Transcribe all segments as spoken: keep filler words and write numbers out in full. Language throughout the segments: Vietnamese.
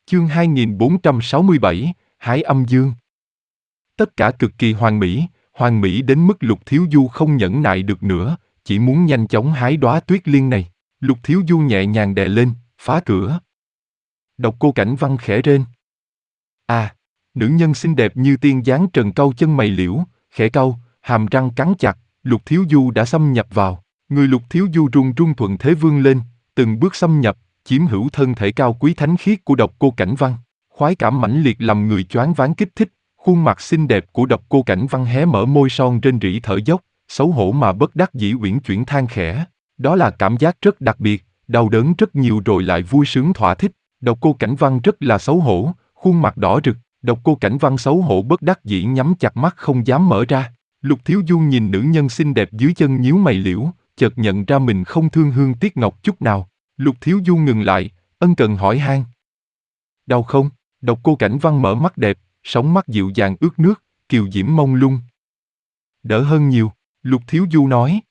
Chương hai nghìn bốn trăm sáu mươi bảy, Hái âm dương. Tất cả cực kỳ hoàn mỹ, hoàn mỹ đến mức Lục Thiếu Du không nhẫn nại được nữa, chỉ muốn nhanh chóng hái đóa tuyết liên này. Lục Thiếu Du nhẹ nhàng đè lên, phá cửa. Độc Cô Cảnh Văn khẽ rên. À, nữ nhân xinh đẹp như tiên dáng trần cau chân mày liễu, khẽ cau, hàm răng cắn chặt, Lục Thiếu Du đã xâm nhập vào. Người Lục Thiếu Du run run thuận thế vươn lên, từng bước xâm nhập, chiếm hữu thân thể cao quý thánh khiết của Độc Cô Cảnh Văn. Khoái cảm mãnh liệt làm người choáng váng kích thích, khuôn mặt xinh đẹp của Độc Cô Cảnh Văn hé mở môi son rên rỉ thở dốc, xấu hổ mà bất đắc dĩ uyển chuyển than khẽ. Đó là cảm giác rất đặc biệt, đau đớn rất nhiều rồi lại vui sướng thỏa thích. Độc Cô Cảnh Văn rất là xấu hổ, khuôn mặt đỏ rực. Độc Cô Cảnh Văn xấu hổ bất đắc dĩ nhắm chặt mắt không dám mở ra. Lục Thiếu Du nhìn nữ nhân xinh đẹp dưới chân nhíu mày liễu, chợt nhận ra mình không thương hương tiếc ngọc chút nào. Lục Thiếu Du ngừng lại, ân cần hỏi han. Đau không? Độc Cô Cảnh Văn mở mắt đẹp, sóng mắt dịu dàng ướt nước, kiều diễm mông lung. Đỡ hơn nhiều, Lục Thiếu Du nói.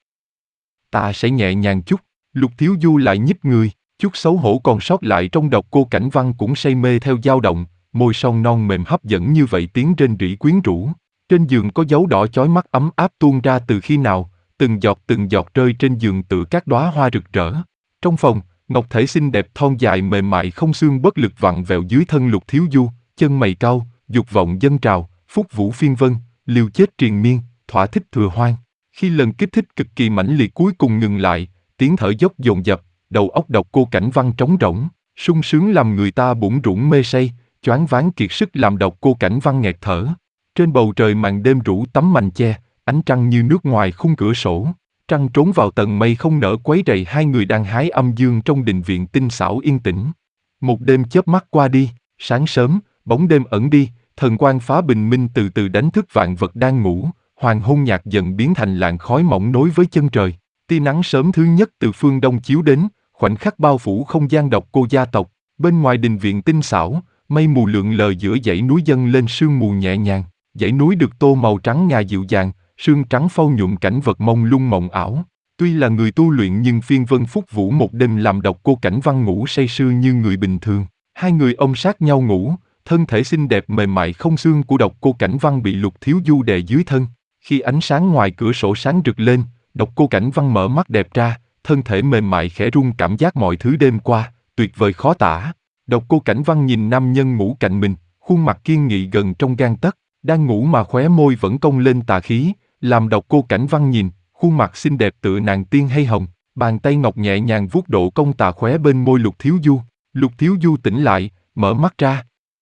Ta sẽ nhẹ nhàng chút. Lục Thiếu Du lại nhích người, chút xấu hổ còn sót lại trong Độc Cô Cảnh Văn cũng say mê theo dao động, môi son non mềm hấp dẫn như vậy tiếng rên rỉ quyến rũ. Trên giường có dấu đỏ chói mắt ấm áp tuôn ra từ khi nào, từng giọt từng giọt rơi trên giường tựa các đóa hoa rực rỡ. Trong phòng, ngọc thể xinh đẹp thon dài mềm mại không xương bất lực vặn vẹo dưới thân Lục Thiếu Du, chân mày cau, dục vọng dâng trào, phúc vũ phiên vân, liều chết triền miên, thỏa thích thừa hoang. Khi lần kích thích cực kỳ mãnh liệt cuối cùng ngừng lại, tiếng thở dốc dồn dập, đầu óc Độc Cô Cảnh Văn trống rỗng, sung sướng làm người ta bủn rủn mê say, choáng váng kiệt sức làm Độc Cô Cảnh Văn nghẹt thở. Trên bầu trời màn đêm rủ tấm mành che, ánh trăng như nước ngoài khung cửa sổ. Trăng trốn vào tầng mây không nỡ quấy rầy hai người đang hái âm dương trong đình viện tinh xảo yên tĩnh. Một đêm chớp mắt qua đi, sáng sớm, bóng đêm ẩn đi, thần quang phá bình minh từ từ đánh thức vạn vật đang ngủ, hoàng hôn nhạt dần biến thành làn khói mỏng nối với chân trời. Tia nắng sớm thứ nhất từ phương đông chiếu đến, khoảnh khắc bao phủ không gian Độc Cô gia tộc. Bên ngoài đình viện tinh xảo, mây mù lượn lờ giữa dãy núi dâng lên sương mù nhẹ nhàng. Dãy núi được tô màu trắng ngà dịu dàng, sương trắng phâu nhuộm cảnh vật mông lung mộng ảo. Tuy là người tu luyện nhưng phiên vân phúc vũ một đêm làm Độc Cô Cảnh Văn ngủ say sưa như người bình thường. Hai người ôm sát nhau ngủ, thân thể xinh đẹp mềm mại không xương của Độc Cô Cảnh Văn bị Lục Thiếu Du đè dưới thân. Khi ánh sáng ngoài cửa sổ sáng rực lên, Độc Cô Cảnh Văn mở mắt đẹp ra, thân thể mềm mại khẽ rung cảm giác mọi thứ đêm qua, tuyệt vời khó tả. Độc Cô Cảnh Văn nhìn nam nhân ngủ cạnh mình, khuôn mặt kiên nghị gần trong gang tấc, đang ngủ mà khóe môi vẫn cong lên tà khí, làm Độc Cô Cảnh Văn nhìn, khuôn mặt xinh đẹp tựa nàng tiên hay hồng, bàn tay ngọc nhẹ nhàng vuốt độ cong tà khóe bên môi Lục Thiếu Du. Lục Thiếu Du tỉnh lại, mở mắt ra.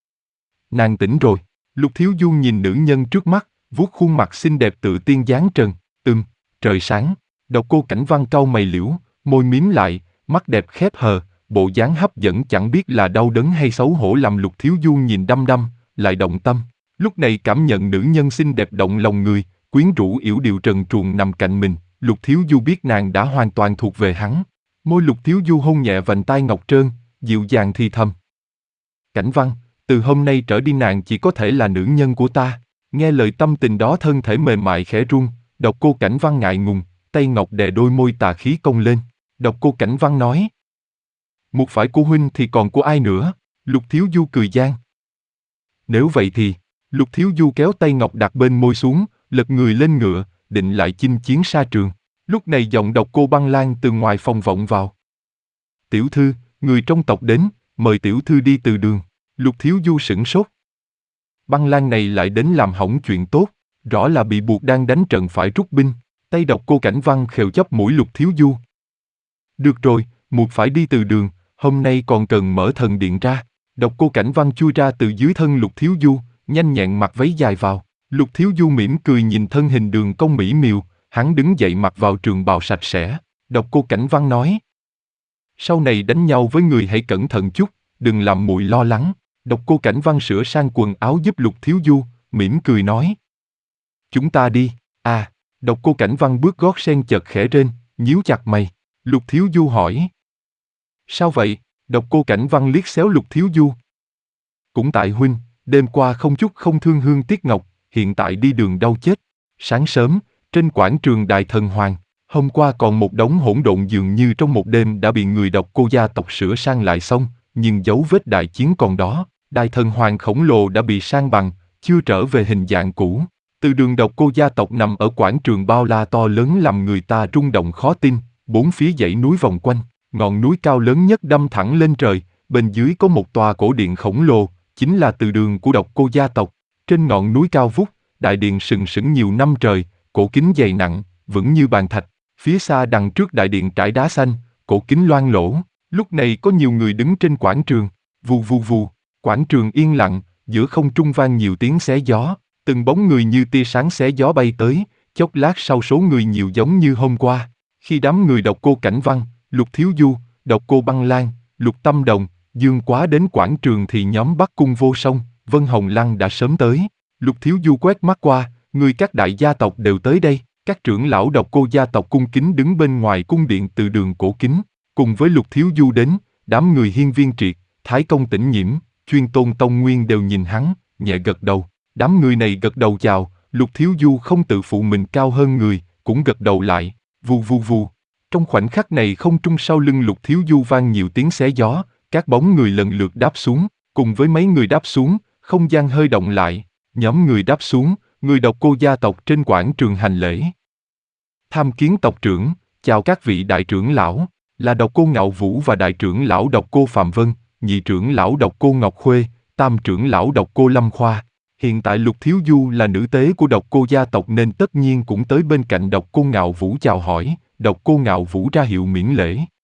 Nàng tỉnh rồi. Lục Thiếu Du nhìn nữ nhân trước mắt, vuốt khuôn mặt xinh đẹp tựa tiên dáng trần, ừm, trời sáng. Độc Cô Cảnh Văn cau mày liễu, môi mím lại, mắt đẹp khép hờ, bộ dáng hấp dẫn chẳng biết là đau đớn hay xấu hổ làm Lục Thiếu Du nhìn đăm đăm, lại động tâm. Lúc này cảm nhận nữ nhân xinh đẹp động lòng người, quyến rũ yểu điệu trần truồng nằm cạnh mình, Lục Thiếu Du biết nàng đã hoàn toàn thuộc về hắn. Môi Lục Thiếu Du hôn nhẹ vành tai ngọc trơn, dịu dàng thì thầm. Cảnh Văn, từ hôm nay trở đi nàng chỉ có thể là nữ nhân của ta. Nghe lời tâm tình đó thân thể mềm mại khẽ run, Độc Cô Cảnh Văn ngại ngùng, tay ngọc đè đôi môi tà khí cong lên. Độc Cô Cảnh Văn nói. Một phải của huynh thì còn của ai nữa? Lục Thiếu Du cười gian. Nếu vậy thì, Lục Thiếu Du kéo tay ngọc đặt bên môi xuống, lật người lên ngựa, định lại chinh chiến xa trường. Lúc này giọng Độc Cô Băng Lan từ ngoài phòng vọng vào. Tiểu thư, người trong tộc đến, mời tiểu thư đi từ đường. Lục Thiếu Du sửng sốt. Băng Lan này lại đến làm hỏng chuyện tốt, rõ là bị buộc đang đánh trận phải rút binh. Tay Độc Cô Cảnh Văn khều chóp mũi Lục Thiếu Du. Được rồi, muội phải đi từ đường, hôm nay còn cần mở thần điện ra. Độc Cô Cảnh Văn chui ra từ dưới thân Lục Thiếu Du, nhanh nhẹn mặc váy dài vào. Lục Thiếu Du mỉm cười nhìn thân hình đường cong mỹ miều, hắn đứng dậy mặc vào trường bào sạch sẽ. Độc Cô Cảnh Văn nói. Sau này đánh nhau với người hãy cẩn thận chút, đừng làm muội lo lắng. Độc Cô Cảnh Văn sửa sang quần áo giúp Lục Thiếu Du, mỉm cười nói. Chúng ta đi. À, Độc Cô Cảnh Văn bước gót sen chợt khẽ rên, nhíu chặt mày. Lục Thiếu Du hỏi. Sao vậy? Độc Cô Cảnh Văn liếc xéo Lục Thiếu Du. Cũng tại huynh, đêm qua không chút không thương hương tiếc ngọc, hiện tại đi đường đau chết. Sáng sớm, trên quảng trường Đại Thần Hoàng, hôm qua còn một đống hỗn độn dường như trong một đêm đã bị người Độc Cô gia tộc sửa sang lại xong, nhưng dấu vết đại chiến còn đó. Đại thần hoàng khổng lồ đã bị san bằng, chưa trở về hình dạng cũ. Từ đường độc cô gia tộc nằm ở quảng trường bao la to lớn làm người ta rung động khó tin, bốn phía dãy núi vòng quanh, ngọn núi cao lớn nhất đâm thẳng lên trời, bên dưới có một tòa cổ điện khổng lồ, chính là từ đường của độc cô gia tộc. Trên ngọn núi cao vút, đại điện sừng sững nhiều năm trời, cổ kính dày nặng, vững như bàn thạch. Phía xa đằng trước đại điện trải đá xanh, cổ kính loang lổ. Lúc này có nhiều người đứng trên quảng trường, vù vù vù, quảng trường yên lặng, giữa không trung vang nhiều tiếng xé gió, từng bóng người như tia sáng xé gió bay tới, chốc lát sau số người nhiều giống như hôm qua. Khi đám người độc cô Cảnh Văn, Lục Thiếu Du, độc cô Băng Lan, Lục Tâm Đồng, Dương Quá đến quảng trường thì nhóm Bắc Cung Vô Song, Vân Hồng Lăng đã sớm tới. Lục Thiếu Du quét mắt qua, người các đại gia tộc đều tới đây. Các trưởng lão độc cô gia tộc cung kính đứng bên ngoài cung điện từ đường cổ kính. Cùng với Lục Thiếu Du đến, đám người Hiên Viên Triệt, Thái Công Tĩnh Nhiễm, Chuyên Tôn Tông Nguyên đều nhìn hắn, nhẹ gật đầu. Đám người này gật đầu chào, Lục Thiếu Du không tự phụ mình cao hơn người, cũng gật đầu lại, vù vù vù. Trong khoảnh khắc này không trung sau lưng Lục Thiếu Du vang nhiều tiếng xé gió, các bóng người lần lượt đáp xuống, cùng với mấy người đáp xuống, không gian hơi động lại, nhóm người đáp xuống, người độc cô gia tộc trên quảng trường hành lễ. Tham kiến tộc trưởng, chào các vị đại trưởng lão, là độc cô Ngạo Vũ và đại trưởng lão độc cô Phạm Vân, nhị trưởng lão độc cô Ngọc Khuê, tam trưởng lão độc cô Lâm Khoa. Hiện tại Lục Thiếu Du là nữ tế của độc cô gia tộc nên tất nhiên cũng tới bên cạnh độc cô Ngạo Vũ chào hỏi, độc cô Ngạo Vũ ra hiệu miễn lễ.